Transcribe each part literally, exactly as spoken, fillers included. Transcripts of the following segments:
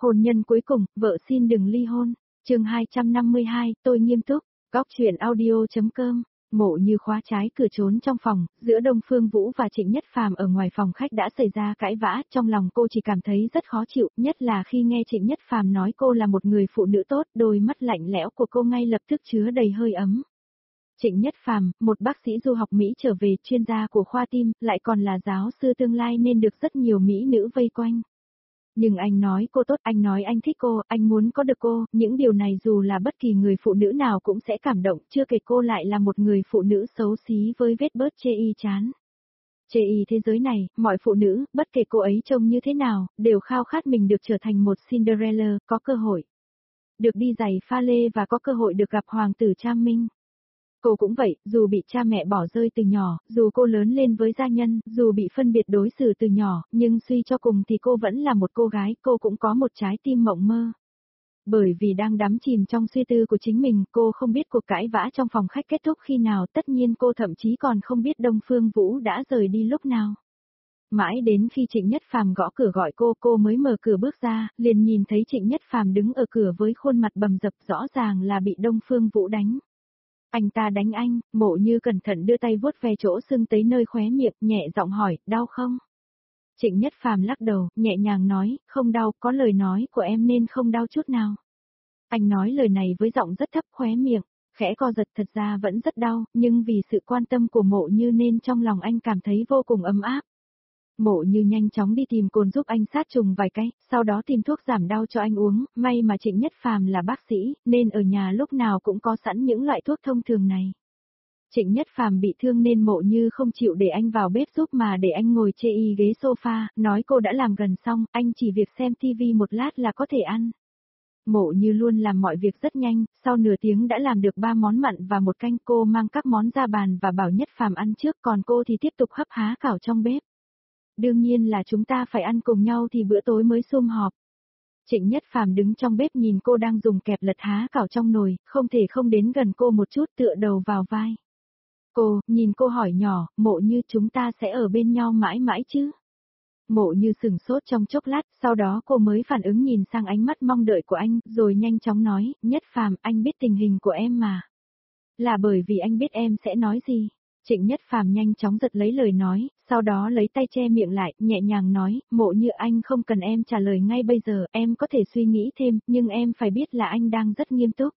Hôn nhân cuối cùng, vợ xin đừng ly hôn. Chương hai trăm năm mươi hai, tôi nghiêm túc. Góc truyện audio.com. Mộ Như khóa trái cửa trốn trong phòng, giữa Đông Phương Vũ và Trịnh Nhất Phàm ở ngoài phòng khách đã xảy ra cãi vã, trong lòng cô chỉ cảm thấy rất khó chịu, nhất là khi nghe Trịnh Nhất Phàm nói cô là một người phụ nữ tốt, đôi mắt lạnh lẽo của cô ngay lập tức chứa đầy hơi ấm. Trịnh Nhất Phàm, một bác sĩ du học Mỹ trở về, chuyên gia của khoa tim, lại còn là giáo sư tương lai nên được rất nhiều mỹ nữ vây quanh. Nhưng anh nói cô tốt, anh nói anh thích cô, anh muốn có được cô, những điều này dù là bất kỳ người phụ nữ nào cũng sẽ cảm động, chưa kể cô lại là một người phụ nữ xấu xí với vết bớt chê y chán. Chê y thế giới này, mọi phụ nữ, bất kể cô ấy trông như thế nào, đều khao khát mình được trở thành một Cinderella, có cơ hội được đi giày pha lê và có cơ hội được gặp hoàng tử Trang Minh. Cô cũng vậy, dù bị cha mẹ bỏ rơi từ nhỏ, dù cô lớn lên với gia nhân, dù bị phân biệt đối xử từ nhỏ, nhưng suy cho cùng thì cô vẫn là một cô gái, cô cũng có một trái tim mộng mơ. Bởi vì đang đắm chìm trong suy tư của chính mình, cô không biết cuộc cãi vã trong phòng khách kết thúc khi nào, tất nhiên cô thậm chí còn không biết Đông Phương Vũ đã rời đi lúc nào. Mãi đến khi Trịnh Nhất Phàm gõ cửa gọi cô, cô mới mở cửa bước ra, liền nhìn thấy Trịnh Nhất Phàm đứng ở cửa với khuôn mặt bầm dập, rõ ràng là bị Đông Phương Vũ đánh. Anh ta đánh anh, Mộ Như cẩn thận đưa tay vuốt ve chỗ sưng tấy nơi khóe miệng, nhẹ giọng hỏi, đau không? Trịnh Nhất Phàm lắc đầu, nhẹ nhàng nói, không đau, có lời nói của em nên không đau chút nào. Anh nói lời này với giọng rất thấp, khóe miệng khẽ co giật, thật ra vẫn rất đau, nhưng vì sự quan tâm của Mộ Như nên trong lòng anh cảm thấy vô cùng ấm áp. Mộ Như nhanh chóng đi tìm cồn giúp anh sát trùng vài cái, sau đó tìm thuốc giảm đau cho anh uống, may mà Trịnh Nhất Phàm là bác sĩ, nên ở nhà lúc nào cũng có sẵn những loại thuốc thông thường này. Trịnh Nhất Phàm bị thương nên Mộ Như không chịu để anh vào bếp giúp mà để anh ngồi chê y ghế sofa, nói cô đã làm gần xong, anh chỉ việc xem tivi một lát là có thể ăn. Mộ Như luôn làm mọi việc rất nhanh, sau nửa tiếng đã làm được ba món mặn và một canh, cô mang các món ra bàn và bảo Nhất Phàm ăn trước, còn cô thì tiếp tục hấp há cảo trong bếp. Đương nhiên là chúng ta phải ăn cùng nhau thì bữa tối mới sum họp. Trịnh Nhất Phàm đứng trong bếp nhìn cô đang dùng kẹp lật há cảo trong nồi, không thể không đến gần cô một chút, tựa đầu vào vai cô, nhìn cô hỏi nhỏ, Mộ Như, chúng ta sẽ ở bên nhau mãi mãi chứ? Mộ Như sửng sốt trong chốc lát, sau đó cô mới phản ứng nhìn sang ánh mắt mong đợi của anh, rồi nhanh chóng nói, Nhất Phàm, anh biết tình hình của em mà. Là bởi vì anh biết em sẽ nói gì. Trịnh Nhất Phàm nhanh chóng giật lấy lời nói, sau đó lấy tay che miệng lại, nhẹ nhàng nói, Mộ Như, anh không cần em trả lời ngay bây giờ, em có thể suy nghĩ thêm, nhưng em phải biết là anh đang rất nghiêm túc.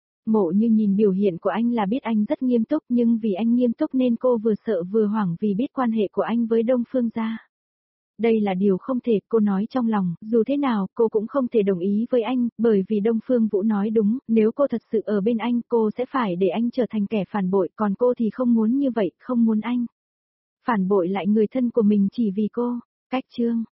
Mộ Như nhìn biểu hiện của anh là biết anh rất nghiêm túc, nhưng vì anh nghiêm túc nên cô vừa sợ vừa hoảng vì biết quan hệ của anh với Đông Phương gia. Đây là điều không thể, cô nói trong lòng, dù thế nào, cô cũng không thể đồng ý với anh, bởi vì Đông Phương Vũ nói đúng, nếu cô thật sự ở bên anh, cô sẽ phải để anh trở thành kẻ phản bội, còn cô thì không muốn như vậy, không muốn anh phản bội lại người thân của mình chỉ vì cô. Cách chương